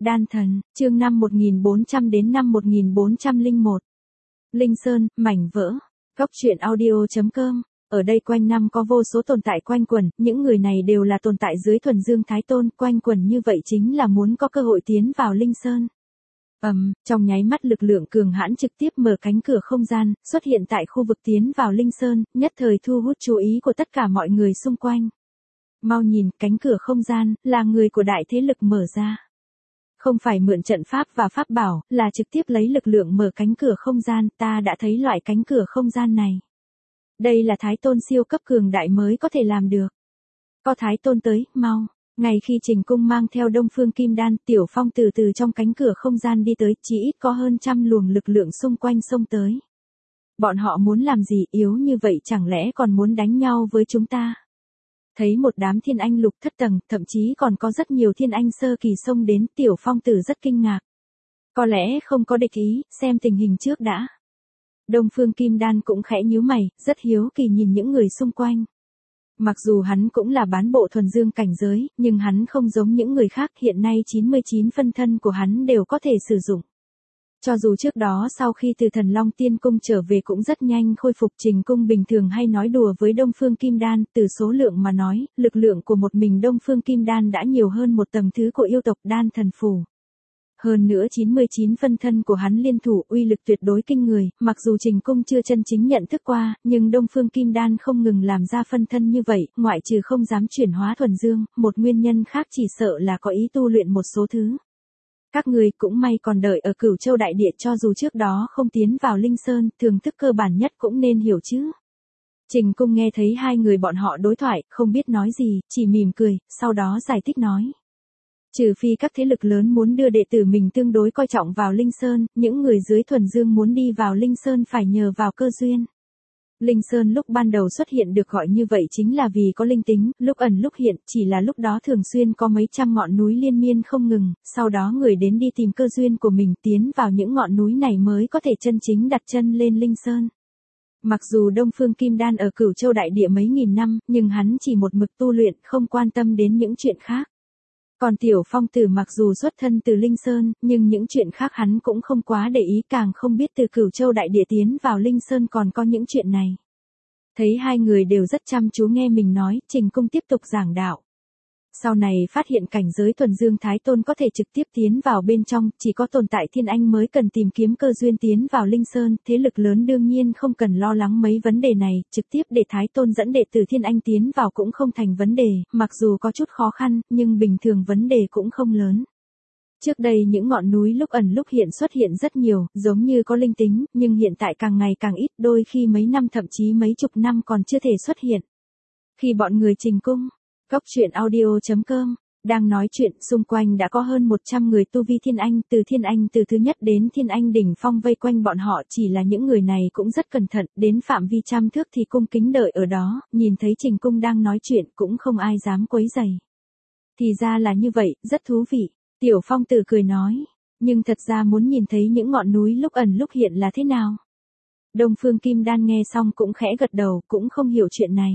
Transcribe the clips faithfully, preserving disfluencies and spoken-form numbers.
Đan thần, chương năm một nghìn bốn trăm đến năm một nghìn bốn trăm lẻ một. Linh Sơn, mảnh vỡ. Góc truyện audio chấm com. Ở đây quanh năm có vô số tồn tại quanh quẩn, những người này đều là tồn tại dưới thuần dương Thái Tôn, quanh quẩn như vậy chính là muốn có cơ hội tiến vào Linh Sơn. Ầm, um, trong nháy mắt lực lượng cường hãn trực tiếp mở cánh cửa không gian, xuất hiện tại khu vực tiến vào Linh Sơn, nhất thời thu hút chú ý của tất cả mọi người xung quanh. Mau nhìn, cánh cửa không gian, là người của đại thế lực mở ra. Không phải mượn trận pháp và pháp bảo, là trực tiếp lấy lực lượng mở cánh cửa không gian, ta đã thấy loại cánh cửa không gian này. Đây là Thái Tôn siêu cấp cường đại mới có thể làm được. Có Thái Tôn tới, mau. Ngay khi Trình Cung mang theo Đông Phương Kim Đan, Tiểu Phong từ từ trong cánh cửa không gian đi tới, chỉ ít có hơn trăm luồng lực lượng xung quanh xông tới. Bọn họ muốn làm gì yếu như vậy, chẳng lẽ còn muốn đánh nhau với chúng ta? Thấy một đám thiên anh lục thất tầng, thậm chí còn có rất nhiều thiên anh sơ kỳ xông đến, Tiểu Phong Tử rất kinh ngạc. Có lẽ không có địch ý, xem tình hình trước đã. Đông Phương Kim Đan cũng khẽ nhíu mày, rất hiếu kỳ nhìn những người xung quanh. Mặc dù hắn cũng là bán bộ thuần dương cảnh giới, nhưng hắn không giống những người khác, hiện nay chín mươi chín phân thân của hắn đều có thể sử dụng. Cho dù trước đó sau khi từ Thần Long Tiên Cung trở về cũng rất nhanh khôi phục, Trình Cung bình thường hay nói đùa với Đông Phương Kim Đan, từ số lượng mà nói, lực lượng của một mình Đông Phương Kim Đan đã nhiều hơn một tầng thứ của yêu tộc Đan Thần Phủ. Hơn nữa chín mươi chín phân thân của hắn liên thủ, uy lực tuyệt đối kinh người, mặc dù Trình Cung chưa chân chính nhận thức qua, nhưng Đông Phương Kim Đan không ngừng làm ra phân thân như vậy, ngoại trừ không dám chuyển hóa thuần dương, một nguyên nhân khác chỉ sợ là có ý tu luyện một số thứ. Các người cũng may còn đợi ở Cửu Châu Đại Địa, cho dù trước đó không tiến vào Linh Sơn, thưởng thức cơ bản nhất cũng nên hiểu chứ. Trình Cung nghe thấy hai người bọn họ đối thoại, không biết nói gì, chỉ mỉm cười, sau đó giải thích nói. Trừ phi các thế lực lớn muốn đưa đệ tử mình tương đối coi trọng vào Linh Sơn, những người dưới thuần dương muốn đi vào Linh Sơn phải nhờ vào cơ duyên. Linh Sơn lúc ban đầu xuất hiện được gọi như vậy chính là vì có linh tính, lúc ẩn lúc hiện, chỉ là lúc đó thường xuyên có mấy trăm ngọn núi liên miên không ngừng, sau đó người đến đi tìm cơ duyên của mình tiến vào những ngọn núi này mới có thể chân chính đặt chân lên Linh Sơn. Mặc dù Đông Phương Kim Đan ở Cửu Châu Đại Địa mấy nghìn năm, nhưng hắn chỉ một mực tu luyện, không quan tâm đến những chuyện khác. Còn Tiểu Phong Tử mặc dù xuất thân từ Linh Sơn, nhưng những chuyện khác hắn cũng không quá để ý, càng không biết từ Cửu Châu Đại Địa tiến vào Linh Sơn còn có những chuyện này. Thấy hai người đều rất chăm chú nghe mình nói, Trình Cung tiếp tục giảng đạo. Sau này phát hiện cảnh giới thuần dương Thái Tôn có thể trực tiếp tiến vào bên trong, chỉ có tồn tại thiên anh mới cần tìm kiếm cơ duyên tiến vào Linh Sơn, thế lực lớn đương nhiên không cần lo lắng mấy vấn đề này, trực tiếp để Thái Tôn dẫn đệ tử thiên anh tiến vào cũng không thành vấn đề, mặc dù có chút khó khăn, nhưng bình thường vấn đề cũng không lớn. Trước đây những ngọn núi lúc ẩn lúc hiện xuất hiện rất nhiều, giống như có linh tính, nhưng hiện tại càng ngày càng ít, đôi khi mấy năm thậm chí mấy chục năm còn chưa thể xuất hiện. Khi bọn người Trình Cung, Góc truyện audio chấm com, đang nói chuyện, xung quanh đã có hơn một trăm người tu vi thiên anh, từ thiên anh từ thứ nhất đến thiên anh đỉnh phong vây quanh bọn họ, chỉ là những người này cũng rất cẩn thận, đến phạm vi trăm thước thì cung kính đợi ở đó, nhìn thấy Trình Cung đang nói chuyện cũng không ai dám quấy rầy. Thì ra là như vậy, rất thú vị. Tiểu Phong Tử cười nói, nhưng thật ra muốn nhìn thấy những ngọn núi lúc ẩn lúc hiện là thế nào. Đông Phương Kim Đan nghe xong cũng khẽ gật đầu, cũng không hiểu chuyện này.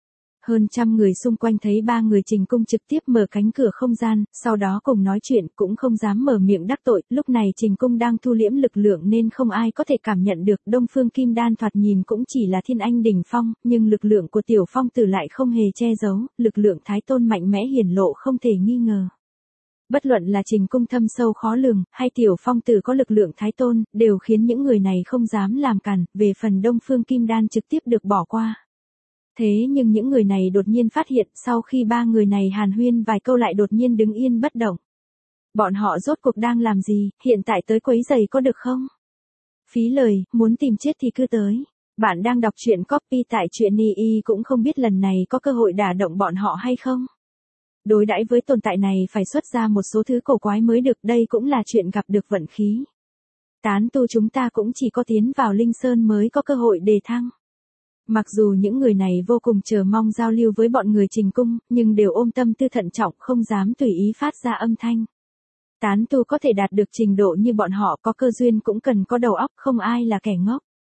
Hơn trăm người xung quanh thấy ba người Trình Cung trực tiếp mở cánh cửa không gian, sau đó cùng nói chuyện, cũng không dám mở miệng đắc tội, lúc này Trình Cung đang thu liễm lực lượng nên không ai có thể cảm nhận được. Đông Phương Kim Đan thoạt nhìn cũng chỉ là thiên anh đỉnh phong, nhưng lực lượng của Tiểu Phong Tử lại không hề che giấu, lực lượng Thái Tôn mạnh mẽ hiển lộ không thể nghi ngờ. Bất luận là Trình Cung thâm sâu khó lường, hay Tiểu Phong Tử có lực lượng Thái Tôn, đều khiến những người này không dám làm cản, về phần Đông Phương Kim Đan trực tiếp được bỏ qua. Thế nhưng những người này đột nhiên phát hiện, sau khi ba người này hàn huyên vài câu lại đột nhiên đứng yên bất động. Bọn họ rốt cuộc đang làm gì, hiện tại tới quấy rầy có được không? Phí lời, muốn tìm chết thì cứ tới. Bạn đang đọc truyện copy tại truyện i i cũng không biết lần này có cơ hội đả động bọn họ hay không? Đối đãi với tồn tại này phải xuất ra một số thứ cổ quái mới được, đây cũng là chuyện gặp được vận khí. Tán tu chúng ta cũng chỉ có tiến vào Linh Sơn mới có cơ hội đề thăng. Mặc dù những người này vô cùng chờ mong giao lưu với bọn người Trình Cung, nhưng đều ôm tâm tư thận trọng, không dám tùy ý phát ra âm thanh. Tán tu có thể đạt được trình độ như bọn họ, có cơ duyên cũng cần có đầu óc, không ai là kẻ ngốc.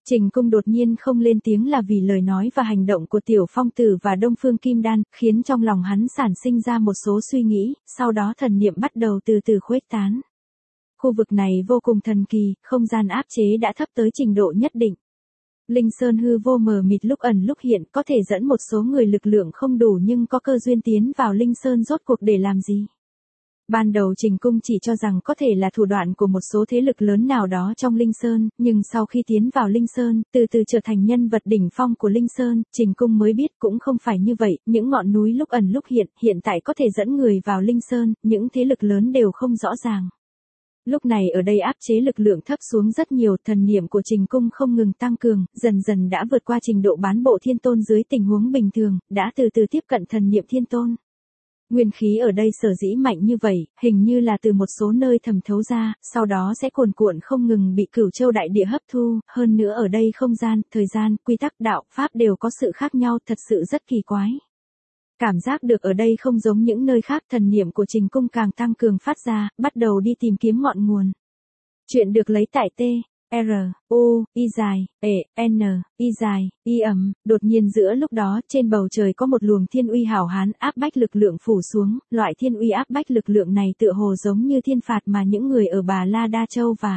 Trình Cung đột nhiên không lên tiếng là vì lời nói và hành động của Tiểu Phong Tử và Đông Phương Kim Đan, khiến trong lòng hắn sản sinh ra một số suy nghĩ, sau đó thần niệm bắt đầu từ từ khuếch tán. Khu vực này vô cùng thần kỳ, không gian áp chế đã thấp tới trình độ nhất định. Linh Sơn hư vô mờ mịt lúc ẩn lúc hiện, có thể dẫn một số người lực lượng không đủ nhưng có cơ duyên tiến vào Linh Sơn rốt cuộc để làm gì. Ban đầu Trình Cung chỉ cho rằng có thể là thủ đoạn của một số thế lực lớn nào đó trong Linh Sơn, nhưng sau khi tiến vào Linh Sơn, từ từ trở thành nhân vật đỉnh phong của Linh Sơn, Trình Cung mới biết cũng không phải như vậy, những ngọn núi lúc ẩn lúc hiện, hiện tại có thể dẫn người vào Linh Sơn, những thế lực lớn đều không rõ ràng. Lúc này ở đây áp chế lực lượng thấp xuống rất nhiều, thần niệm của Trình Cung không ngừng tăng cường, dần dần đã vượt qua trình độ bán bộ thiên tôn dưới tình huống bình thường, đã từ từ tiếp cận thần niệm thiên tôn. Nguyên khí ở đây sở dĩ mạnh như vậy, hình như là từ một số nơi thẩm thấu ra, sau đó sẽ cuồn cuộn không ngừng bị Cửu Châu đại địa hấp thu, hơn nữa ở đây không gian, thời gian, quy tắc đạo, pháp đều có sự khác nhau, thật sự rất kỳ quái. Cảm giác được ở đây không giống những nơi khác, thần niệm của Trình Cung càng tăng cường phát ra, bắt đầu đi tìm kiếm ngọn nguồn. Chuyện được lấy tại T, R, U, Y dài, E, N, Y dài, Y ấm, đột nhiên giữa lúc đó, trên bầu trời có một luồng thiên uy hảo hán áp bách lực lượng phủ xuống, loại thiên uy áp bách lực lượng này tựa hồ giống như thiên phạt mà những người ở Bà La Đa Châu và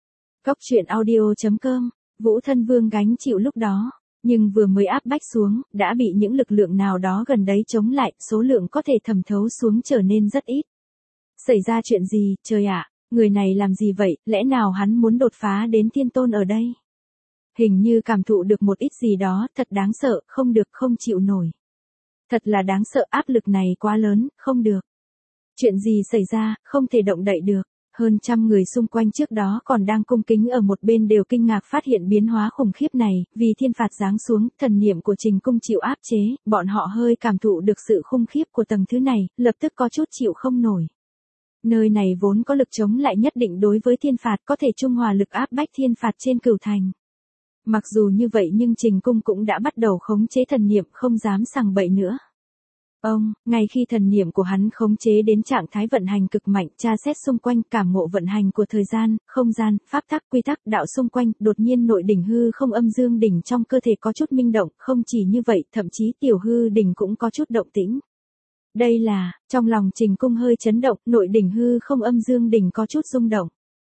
Cốc truyện audio.com, Vũ Thân Vương gánh chịu lúc đó. Nhưng vừa mới áp bách xuống, đã bị những lực lượng nào đó gần đấy chống lại, số lượng có thể thẩm thấu xuống trở nên rất ít. Xảy ra chuyện gì, trời ạ, người này làm gì vậy, lẽ nào hắn muốn đột phá đến thiên tôn ở đây? Hình như cảm thụ được một ít gì đó, thật đáng sợ, không được, không chịu nổi. Thật là đáng sợ, áp lực này quá lớn, không được. Chuyện gì xảy ra, không thể động đậy được. Hơn trăm người xung quanh trước đó còn đang cung kính ở một bên đều kinh ngạc phát hiện biến hóa khủng khiếp này, vì thiên phạt giáng xuống, thần niệm của Trình Cung chịu áp chế, bọn họ hơi cảm thụ được sự khủng khiếp của tầng thứ này, lập tức có chút chịu không nổi. Nơi này vốn có lực chống lại nhất định đối với thiên phạt, có thể trung hòa lực áp bách thiên phạt trên Cửu Thành. Mặc dù như vậy nhưng Trình Cung cũng đã bắt đầu khống chế thần niệm, không dám sằng bậy nữa. Ông, ngay khi thần niệm của hắn khống chế đến trạng thái vận hành cực mạnh, tra xét xung quanh, cảm ngộ vận hành của thời gian, không gian, pháp tắc, quy tắc, đạo xung quanh, đột nhiên nội đỉnh hư không âm dương đỉnh trong cơ thể có chút minh động, không chỉ như vậy, thậm chí tiểu hư đỉnh cũng có chút động tĩnh. Đây là, trong lòng Trình Cung hơi chấn động, nội đỉnh hư không âm dương đỉnh có chút rung động.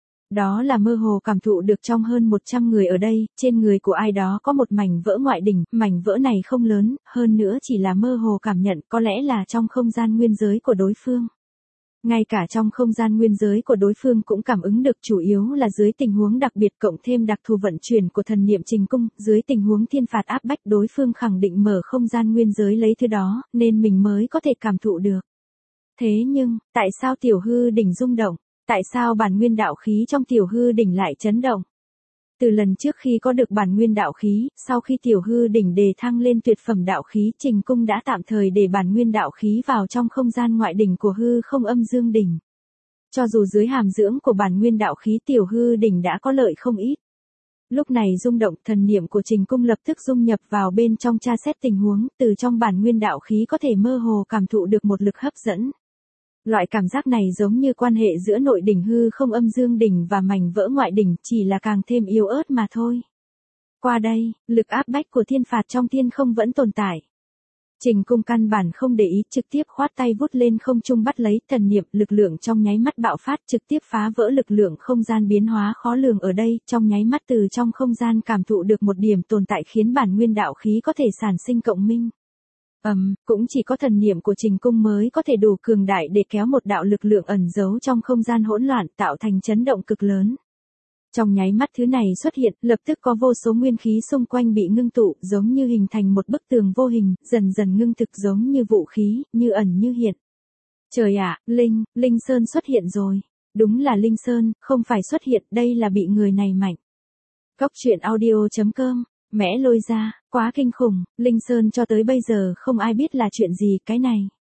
Đó là mơ hồ cảm thụ được trong hơn một trăm người ở đây, trên người của ai đó có một mảnh vỡ ngoại đỉnh, mảnh vỡ này không lớn, hơn nữa chỉ là mơ hồ cảm nhận, có lẽ là trong không gian nguyên giới của đối phương. Ngay cả trong không gian nguyên giới của đối phương cũng cảm ứng được, chủ yếu là dưới tình huống đặc biệt cộng thêm đặc thù vận chuyển của thần niệm Trình Cung, dưới tình huống thiên phạt áp bách đối phương khẳng định mở không gian nguyên giới lấy thứ đó, nên mình mới có thể cảm thụ được. Thế nhưng, tại sao tiểu hư đỉnh rung động? Tại sao bản nguyên đạo khí trong tiểu hư đỉnh lại chấn động? Từ lần trước khi có được bản nguyên đạo khí, sau khi tiểu hư đỉnh đề thăng lên tuyệt phẩm đạo khí, Trình Cung đã tạm thời để bản nguyên đạo khí vào trong không gian ngoại đỉnh của hư không âm dương đỉnh. Cho dù dưới hàm dưỡng của bản nguyên đạo khí tiểu hư đỉnh đã có lợi không ít. Lúc này rung động, thần niệm của Trình Cung lập tức dung nhập vào bên trong tra xét tình huống, từ trong bản nguyên đạo khí có thể mơ hồ cảm thụ được một lực hấp dẫn. Loại cảm giác này giống như quan hệ giữa nội đỉnh hư không âm dương đỉnh và mảnh vỡ ngoại đỉnh, chỉ là càng thêm yếu ớt mà thôi. Qua đây, lực áp bách của thiên phạt trong thiên không vẫn tồn tại. Trình Cung căn bản không để ý, trực tiếp khoát tay vút lên không trung bắt lấy, thần niệm, lực lượng trong nháy mắt bạo phát, trực tiếp phá vỡ lực lượng không gian biến hóa khó lường ở đây, trong nháy mắt từ trong không gian cảm thụ được một điểm tồn tại khiến bản nguyên đạo khí có thể sản sinh cộng minh. Ầm, um, cũng chỉ có thần niệm của Trình Cung mới có thể đủ cường đại để kéo một đạo lực lượng ẩn giấu trong không gian hỗn loạn, tạo thành chấn động cực lớn. Trong nháy mắt thứ này xuất hiện, lập tức có vô số nguyên khí xung quanh bị ngưng tụ, giống như hình thành một bức tường vô hình, dần dần ngưng thực giống như vũ khí, như ẩn như hiện. Trời ạ, Linh, Linh Sơn xuất hiện rồi. Đúng là Linh Sơn, không phải xuất hiện, đây là bị người này mạnh. Cốc truyện audio.com, mẽ lôi ra, quá kinh khủng, Linh Sơn cho tới bây giờ không ai biết là chuyện gì, cái này.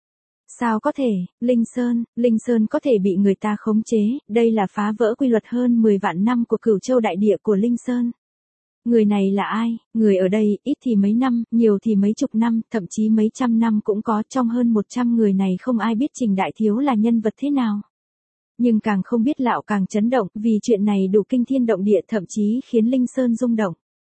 Sao có thể, Linh Sơn, Linh Sơn có thể bị người ta khống chế, đây là phá vỡ quy luật hơn mười vạn năm của Cửu Châu đại địa của Linh Sơn. Người này là ai? Người ở đây, ít thì mấy năm, nhiều thì mấy chục năm, thậm chí mấy trăm năm cũng có, trong hơn một trăm người này không ai biết Trình Đại Thiếu là nhân vật thế nào. Nhưng càng không biết lão càng chấn động, vì chuyện này đủ kinh thiên động địa, thậm chí khiến Linh Sơn rung động.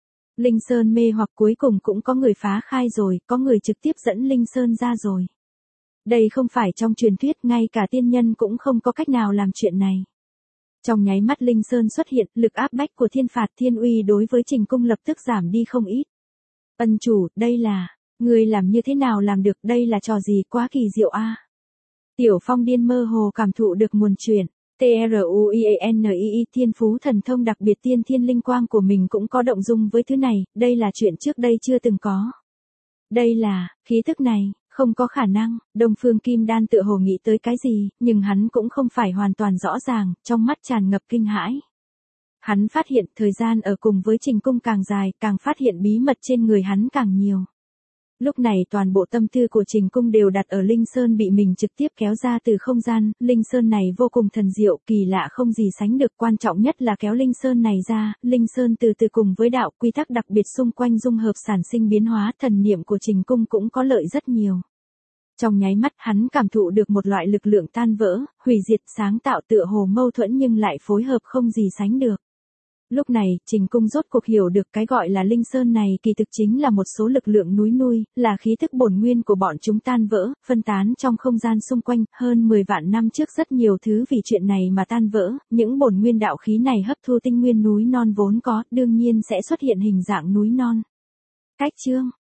Linh Sơn mê hoặc cuối cùng cũng có người phá khai rồi, có người trực tiếp dẫn Linh Sơn ra rồi. Đây không phải trong truyền thuyết, ngay cả tiên nhân cũng không có cách nào làm chuyện này. Trong nháy mắt Linh Sơn xuất hiện, lực áp bách của thiên phạt thiên uy đối với Trình Cung lập tức giảm đi không ít. Ân chủ, đây là, người làm như thế nào làm được, đây là trò gì quá kỳ diệu a. Tiểu Phong điên mơ hồ cảm thụ được nguồn chuyển. TRUIANII thiên phú thần thông đặc biệt tiên thiên linh quang của mình cũng có động dung với thứ này, đây là chuyện trước đây chưa từng có. Đây là, khí thức này, không có khả năng, Đông Phương Kim Đan tựa hồ nghĩ tới cái gì, nhưng hắn cũng không phải hoàn toàn rõ ràng, trong mắt tràn ngập kinh hãi. Hắn phát hiện thời gian ở cùng với Trình Cung càng dài, càng phát hiện bí mật trên người hắn càng nhiều. Lúc này toàn bộ tâm tư của Trình Cung đều đặt ở Linh Sơn bị mình trực tiếp kéo ra từ không gian, Linh Sơn này vô cùng thần diệu, kỳ lạ không gì sánh được, quan trọng nhất là kéo Linh Sơn này ra, Linh Sơn từ từ cùng với đạo quy tắc đặc biệt xung quanh dung hợp sản sinh biến hóa, thần niệm của Trình Cung cũng có lợi rất nhiều. Trong nháy mắt hắn cảm thụ được một loại lực lượng tan vỡ, hủy diệt sáng tạo tựa hồ mâu thuẫn nhưng lại phối hợp không gì sánh được. Lúc này, Trình Cung rốt cuộc hiểu được cái gọi là Linh Sơn này kỳ thực chính là một số lực lượng núi nuôi, là khí thức bổn nguyên của bọn chúng tan vỡ, phân tán trong không gian xung quanh, hơn mười vạn năm trước rất nhiều thứ vì chuyện này mà tan vỡ, những bổn nguyên đạo khí này hấp thu tinh nguyên núi non vốn có, đương nhiên sẽ xuất hiện hình dạng núi non. Cách chương